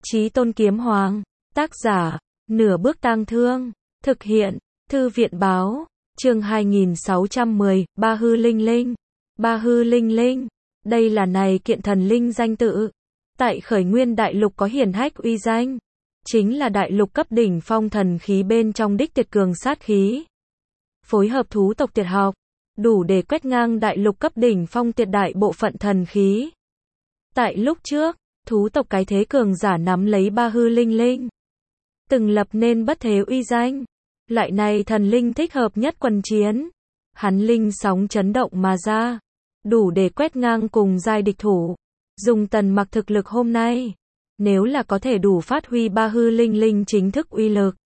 Chí Tôn Kiếm Hoàng. Tác giả, Nửa Bước Tang Thương. Thực hiện, Thư viện Báo. Chương 2610, Ba Hư Linh Linh. Ba Hư Linh Linh. Đây là này kiện thần linh danh tự. Tại Khởi Nguyên Đại Lục có hiển hách uy danh. Chính là đại lục cấp đỉnh phong thần khí bên trong đích tuyệt cường sát khí. Phối hợp thú tộc tuyệt học, đủ để quét ngang đại lục cấp đỉnh phong tuyệt đại bộ phận thần khí. Tại lúc trước, thú tộc cái thế cường giả nắm lấy Ba Hư Linh Linh, từng lập nên bất thế uy danh. Lại này thần linh thích hợp nhất quân chiến. Hắn linh sóng chấn động mà ra, đủ để quét ngang cùng giai địch thủ. Dùng Tần Mặc thực lực hôm nay, nếu là có thể đủ phát huy Ba Hư Linh Linh chính thức uy lực,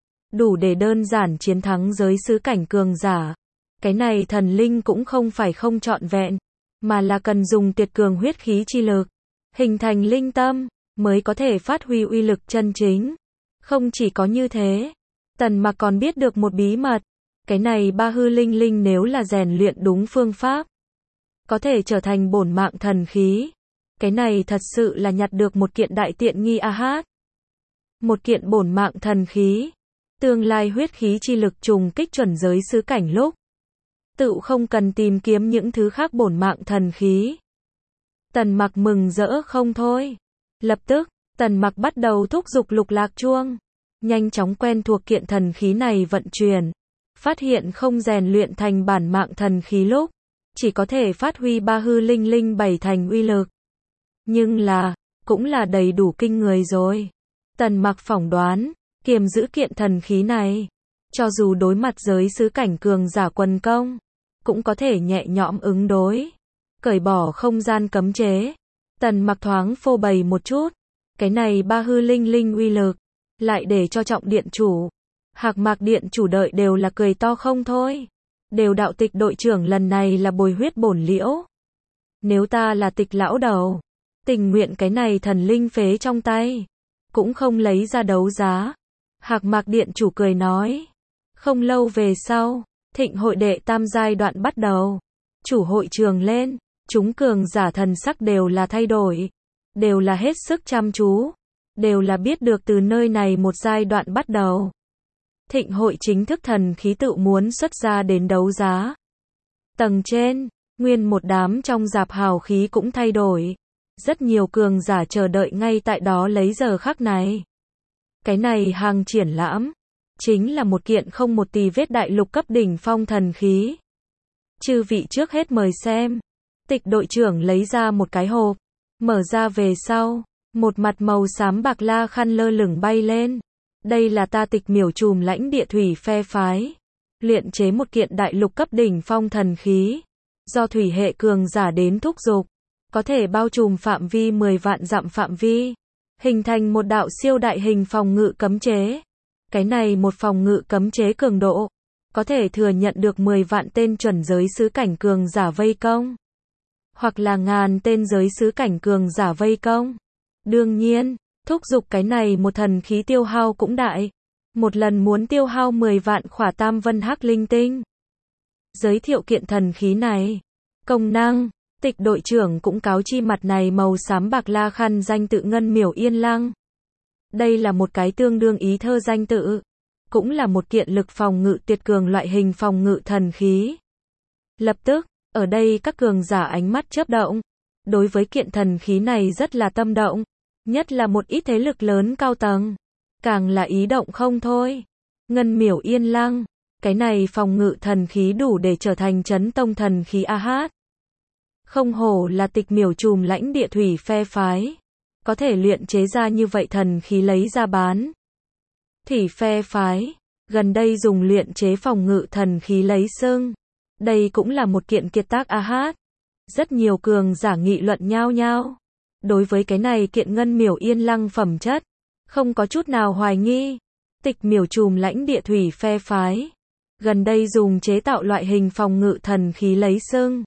đủ để đơn giản chiến thắng giới sứ cảnh cường giả. Cái này thần linh cũng không phải không trọn vẹn, mà là cần dùng tuyệt cường huyết khí chi lực, hình thành linh tâm, mới có thể phát huy uy lực chân chính. Không chỉ có như thế, Tần Mặc còn biết được một bí mật. Cái này Ba Hư Linh Linh nếu là rèn luyện đúng phương pháp, có thể trở thành bổn mạng thần khí. Cái này thật sự là nhặt được một kiện đại tiện nghi a hát. Một kiện bổn mạng thần khí, tương lai huyết khí chi lực trùng kích chuẩn giới sứ cảnh lúc, tự không cần tìm kiếm những thứ khác bổn mạng thần khí. Tần Mặc mừng rỡ không thôi. Lập tức, Tần Mặc bắt đầu thúc giục Lục Lạc Chuông, nhanh chóng quen thuộc kiện thần khí này vận chuyển. Phát hiện không rèn luyện thành bản mạng thần khí lúc, chỉ có thể phát huy Ba Hư Linh Linh bảy thành uy lực. Nhưng là, cũng là đầy đủ kinh người rồi. Tần Mặc phỏng đoán, kiềm giữ kiện thần khí này, cho dù đối mặt giới sứ cảnh cường giả quần công, cũng có thể nhẹ nhõm ứng đối. Cởi bỏ không gian cấm chế, Tần Mặc thoáng phô bày một chút. Cái này Ba Hư Linh Linh uy lực, lại để cho Trọng Điện Chủ, Hạc Mạc Điện Chủ đợi đều là cười to không thôi. Đều đạo Tịch đội trưởng lần này là bồi huyết bổn liễu. Nếu ta là Tịch lão đầu, tình nguyện cái này thần linh phế trong tay, cũng không lấy ra đấu giá. Hạc Mạc Điện Chủ cười nói. Không lâu về sau, thịnh hội đệ tam giai đoạn bắt đầu. Chủ hội trường lên, chúng cường giả thần sắc đều là thay đổi, đều là hết sức chăm chú, đều là biết được từ nơi này một giai đoạn bắt đầu. Thịnh hội chính thức thần khí tự muốn xuất ra đến đấu giá. Tầng trên, nguyên một đám trong dạp hào khí cũng thay đổi. Rất nhiều cường giả chờ đợi ngay tại đó lấy giờ khắc này. Cái này hàng triển lãm, chính là một kiện không một tì vết đại lục cấp đỉnh phong thần khí. Chư vị trước hết mời xem. Tịch đội trưởng lấy ra một cái hộp, mở ra về sau, một mặt màu xám bạc la khăn lơ lửng bay lên. Đây là ta Tịch miểu trùm lãnh địa thủy phe phái, luyện chế một kiện đại lục cấp đỉnh phong thần khí, do thủy hệ cường giả đến thúc giục, có thể bao trùm phạm vi 10 vạn dặm phạm vi, hình thành một đạo siêu đại hình phòng ngự cấm chế. Cái này một phòng ngự cấm chế cường độ, có thể thừa nhận được 10 vạn tên chuẩn giới sứ cảnh cường giả vây công, hoặc là ngàn tên giới sứ cảnh cường giả vây công. Đương nhiên, thúc giục cái này một thần khí tiêu hao cũng đại. Một lần muốn tiêu hao 10 vạn khỏa tam vân hắc linh tinh. Giới thiệu kiện thần khí này. Công năng, Tịch đội trưởng cũng cáo chi mặt này màu xám bạc la khăn danh tự Ngân Miểu Yên Lăng. Đây là một cái tương đương ý thơ danh tự, cũng là một kiện lực phòng ngự tuyệt cường loại hình phòng ngự thần khí. Lập tức, ở đây các cường giả ánh mắt chớp động. Đối với kiện thần khí này rất là tâm động, nhất là một ít thế lực lớn cao tầng, càng là ý động không thôi. Ngân Miểu Yên Lăng, cái này phòng ngự thần khí đủ để trở thành chấn tông thần khí a hát. Không hổ là Tịch miểu trùm lãnh địa thủy phe phái, có thể luyện chế ra như vậy thần khí lấy ra bán. Thủy phe phái, gần đây dùng luyện chế phòng ngự thần khí lấy xưng. Đây cũng là một kiện kiệt tác a hát. Rất nhiều cường giả nghị luận nhao nhao. Đối với cái này kiện Ngân Miểu Yên Lăng phẩm chất, không có chút nào hoài nghi. Tịch miểu trùm lãnh địa thủy phe phái, gần đây dùng chế tạo loại hình phòng ngự thần khí lấy xưng.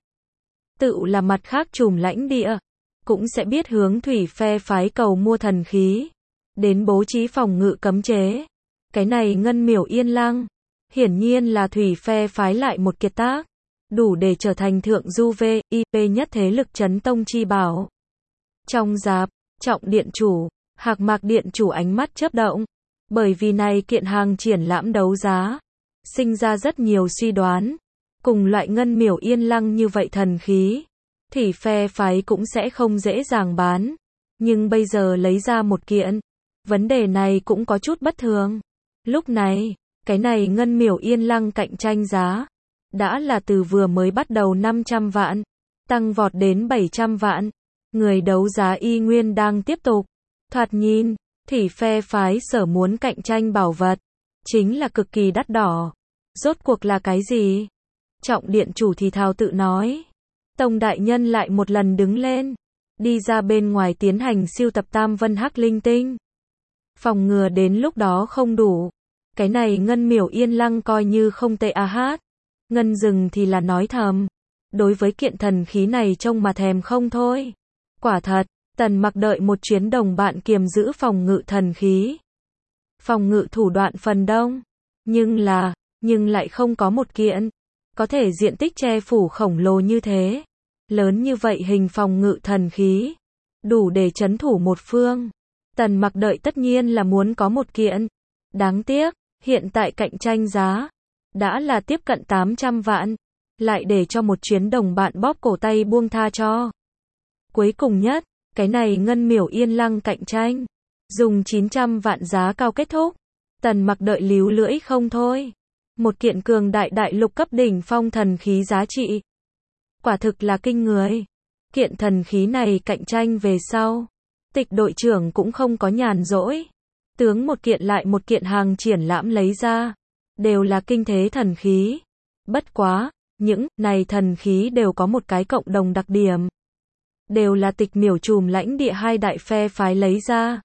Tự là mặt khác trùm lãnh địa, cũng sẽ biết hướng thủy phe phái cầu mua thần khí, đến bố trí phòng ngự cấm chế. Cái này Ngân Miểu Yên Lăng, hiển nhiên là thủy phe phái lại một kiệt tác, đủ để trở thành thượng du VIP nhất thế lực chấn tông chi bảo. Trong dạp, Trọng Điện Chủ, Hạc Mạc Điện chủ ánh mắt chớp động, bởi vì này kiện hàng triển lãm đấu giá, sinh ra rất nhiều suy đoán, cùng loại ngân miểu yên lăng như vậy thần khí, thì phe phái cũng sẽ không dễ dàng bán, nhưng bây giờ lấy ra một kiện, vấn đề này cũng có chút bất thường. Lúc này, cái này ngân miểu yên lăng cạnh tranh giá, đã là từ vừa mới bắt đầu 500 vạn, tăng vọt đến 700 vạn, người đấu giá y nguyên đang tiếp tục. Thoạt nhìn, thì phe phái sở muốn cạnh tranh bảo vật, chính là cực kỳ đắt đỏ. Rốt cuộc là cái gì? Trọng điện chủ thì thào tự nói. Tông đại nhân lại một lần đứng lên, đi ra bên ngoài tiến hành siêu tập tam vân hắc linh tinh. Phòng ngừa đến lúc đó không đủ. Cái này ngân miểu yên lăng coi như không tệ a hát. Ngân rừng thì là nói thầm. Đối với kiện thần khí này trông mà thèm không thôi. Quả thật, Tần Mặc đợi một chuyến đồng bạn kiềm giữ phòng ngự thần khí. Phòng ngự thủ đoạn phần đông. Nhưng lại không có một kiện. Có thể diện tích che phủ khổng lồ như thế. Lớn như vậy hình phòng ngự thần khí. Đủ để trấn thủ một phương. Tần Mặc đợi tất nhiên là muốn có một kiện. Đáng tiếc, hiện tại cạnh tranh giá. Đã là tiếp cận 800 vạn. Lại để cho một chuyến đồng bạn bóp cổ tay buông tha cho. Cuối cùng nhất, cái này ngân miểu yên lăng cạnh tranh. Dùng 900 vạn giá cao kết thúc. Tần Mặc đợi líu lưỡi không thôi. Một kiện cường đại đại lục cấp đỉnh phong thần khí giá trị. Quả thực là kinh người. Kiện thần khí này cạnh tranh về sau. Tịch đội trưởng cũng không có nhàn rỗi. Tướng một kiện lại một kiện hàng triển lãm lấy ra. Đều là kinh thế thần khí. Bất quá, những này thần khí đều có một cái cộng đồng đặc điểm. Đều là tịch miểu trùm lãnh địa hai đại phe phái lấy ra.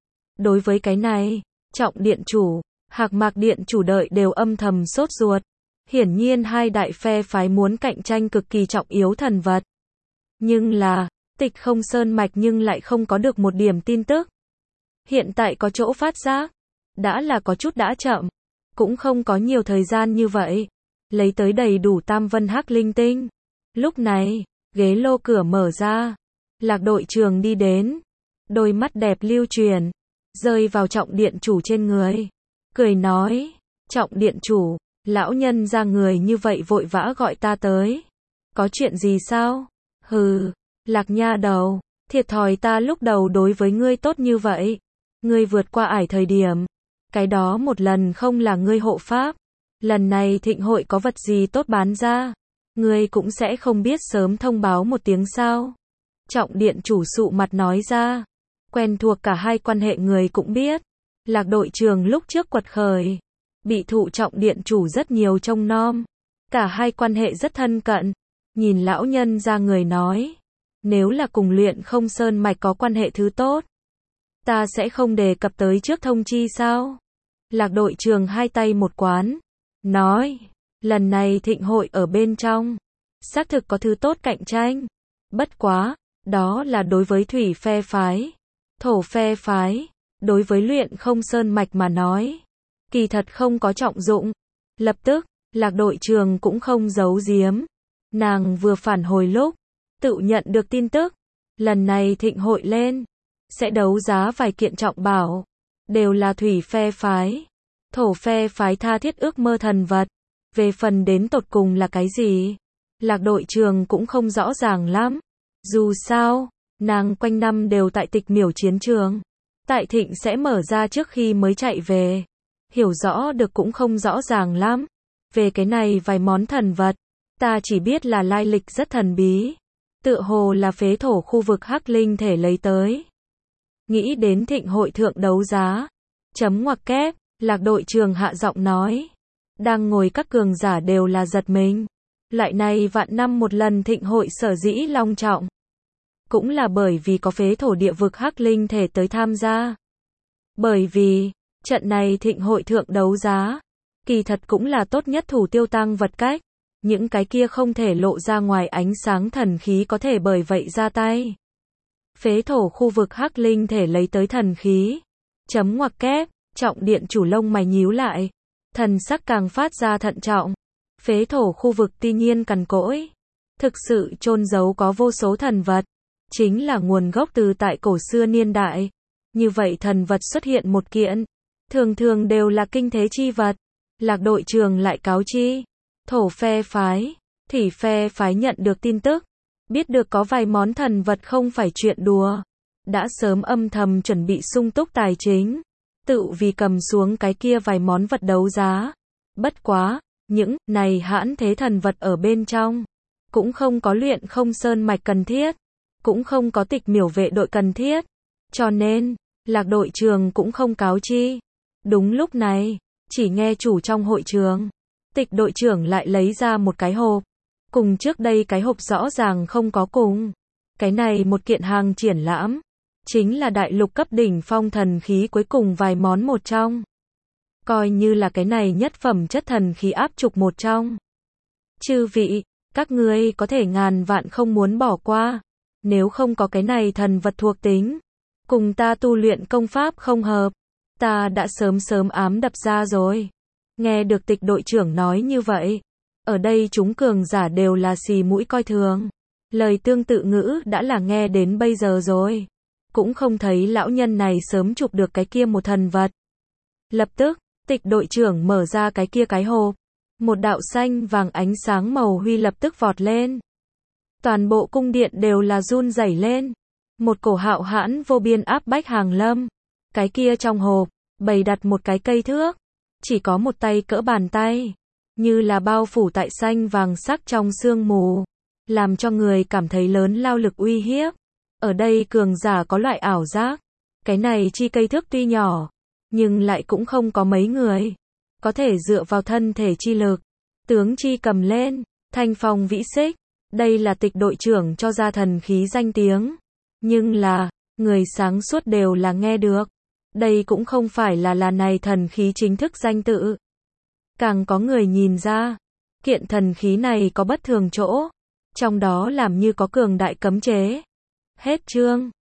Đối với cái này, Trọng điện chủ, Hạc Mạc điện chủ đợi đều âm thầm sốt ruột. Hiển nhiên hai đại phe phái muốn cạnh tranh cực kỳ trọng yếu thần vật. Nhưng là, tịch không sơn mạch nhưng lại không có được một điểm tin tức. Hiện tại có chỗ phát giác. Đã là có chút đã chậm. Cũng không có nhiều thời gian như vậy. Lấy tới đầy đủ tam vân hắc linh tinh. Lúc này, ghế lô cửa mở ra. Lạc đội trường đi đến. Đôi mắt đẹp lưu truyền. Rơi vào Trọng điện chủ trên người. Cười nói. Trọng điện chủ, lão nhân ra người như vậy vội vã gọi ta tới. Có chuyện gì sao? Hừ, Lạc nha đầu. Thiệt thòi ta lúc đầu đối với ngươi tốt như vậy. Ngươi vượt qua ải thời điểm. Cái đó một lần không là ngươi hộ pháp. Lần này thịnh hội có vật gì tốt bán ra. Ngươi cũng sẽ không biết sớm thông báo một tiếng sao. Trọng điện chủ sụ mặt nói ra. Quen thuộc cả hai quan hệ người cũng biết. Lạc đội trường lúc trước quật khởi. Bị thụ Trọng điện chủ rất nhiều trông nom. Cả hai quan hệ rất thân cận. Nhìn lão nhân ra người nói. Nếu là cùng luyện không sơn mạch có quan hệ thứ tốt. Ta sẽ không đề cập tới trước thông chi sao. Lạc đội trường hai tay một quán. Nói. Lần này thịnh hội ở bên trong. Xác thực có thứ tốt cạnh tranh. Bất quá. Đó là đối với thủy phe phái. Thổ phe phái. Đối với luyện không sơn mạch mà nói. Kỳ thật không có trọng dụng. Lập tức. Lạc đội trường cũng không giấu giếm. Nàng vừa phản hồi lúc. Tự nhận được tin tức. Lần này thịnh hội lên. Sẽ đấu giá vài kiện trọng bảo. Đều là thủy phe phái. Thổ phe phái tha thiết ước mơ thần vật. Về phần đến tột cùng là cái gì? Lạc đội trường cũng không rõ ràng lắm. Dù sao, nàng quanh năm đều tại tịch miểu chiến trường. Tại thịnh sẽ mở ra trước khi mới chạy về. Hiểu rõ được cũng không rõ ràng lắm. Về cái này vài món thần vật. Ta chỉ biết là lai lịch rất thần bí. Tựa hồ là phế thổ khu vực hắc linh thể lấy tới. Nghĩ đến thịnh hội thượng đấu giá. Chấm ngoặc kép, Lạc đội trường hạ giọng nói. Đang ngồi các cường giả đều là giật mình. Loại này vạn năm một lần thịnh hội sở dĩ long trọng. Cũng là bởi vì có phế thổ địa vực hắc linh thể tới tham gia. Bởi vì, trận này thịnh hội thượng đấu giá. Kỳ thật cũng là tốt nhất thủ tiêu tăng vật cách. Những cái kia không thể lộ ra ngoài ánh sáng thần khí có thể bởi vậy ra tay. Phế thổ khu vực hắc linh thể lấy tới thần khí. Chấm ngoặc kép, Trọng điện chủ lông mày nhíu lại. Thần sắc càng phát ra thận trọng. Phế thổ khu vực tuy nhiên cằn cỗi. Thực sự chôn giấu có vô số thần vật. Chính là nguồn gốc từ tại cổ xưa niên đại. Như vậy thần vật xuất hiện một kiện, thường thường đều là kinh thế chi vật. Lạc đội trường lại cáo chi, thổ phe phái, thủy phe phái nhận được tin tức, biết được có vài món thần vật không phải chuyện đùa, đã sớm âm thầm chuẩn bị sung túc tài chính, tự vì cầm xuống cái kia vài món vật đấu giá. Bất quá, những này hãn thế thần vật ở bên trong, cũng không có luyện không sơn mạch cần thiết, cũng không có tịch miểu vệ đội cần thiết, cho nên, Lạc đội trường cũng không cáo chi. Đúng lúc này, chỉ nghe chủ trong hội trường, Tịch đội trưởng lại lấy ra một cái hộp, cùng trước đây cái hộp rõ ràng không có cùng. Cái này một kiện hàng triển lãm, chính là đại lục cấp đỉnh phong thần khí cuối cùng vài món một trong. Coi như là cái này nhất phẩm chất thần khí áp trục một trong. Chư vị, các ngươi có thể ngàn vạn không muốn bỏ qua, nếu không có cái này thần vật thuộc tính, cùng ta tu luyện công pháp không hợp, ta đã sớm ám đập ra rồi. Nghe được Tịch đội trưởng nói như vậy, ở đây chúng cường giả đều là xì mũi coi thường. Lời tương tự ngữ đã là nghe đến bây giờ rồi, cũng không thấy lão nhân này sớm chụp được cái kia một thần vật. Lập tức, Tịch đội trưởng mở ra cái kia cái hộp, một đạo xanh vàng ánh sáng màu huy lập tức vọt lên. Toàn bộ cung điện đều là run rẩy lên, một cổ hạo hãn vô biên áp bách hàng lâm. Cái kia trong hộp, bày đặt một cái cây thước, chỉ có một tay cỡ bàn tay, như là bao phủ tại xanh vàng sắc trong sương mù, làm cho người cảm thấy lớn lao lực uy hiếp. Ở đây cường giả có loại ảo giác, cái này chi cây thước tuy nhỏ, nhưng lại cũng không có mấy người có thể dựa vào thân thể chi lực, tướng chi cầm lên, thanh phong vĩ xích. Đây là Tịch đội trưởng cho ra thần khí danh tiếng, nhưng là, người sáng suốt đều là nghe được. Đây cũng không phải là này thần khí chính thức danh tự. Càng có người nhìn ra, kiện thần khí này có bất thường chỗ, trong đó làm như có cường đại cấm chế. Hết chương.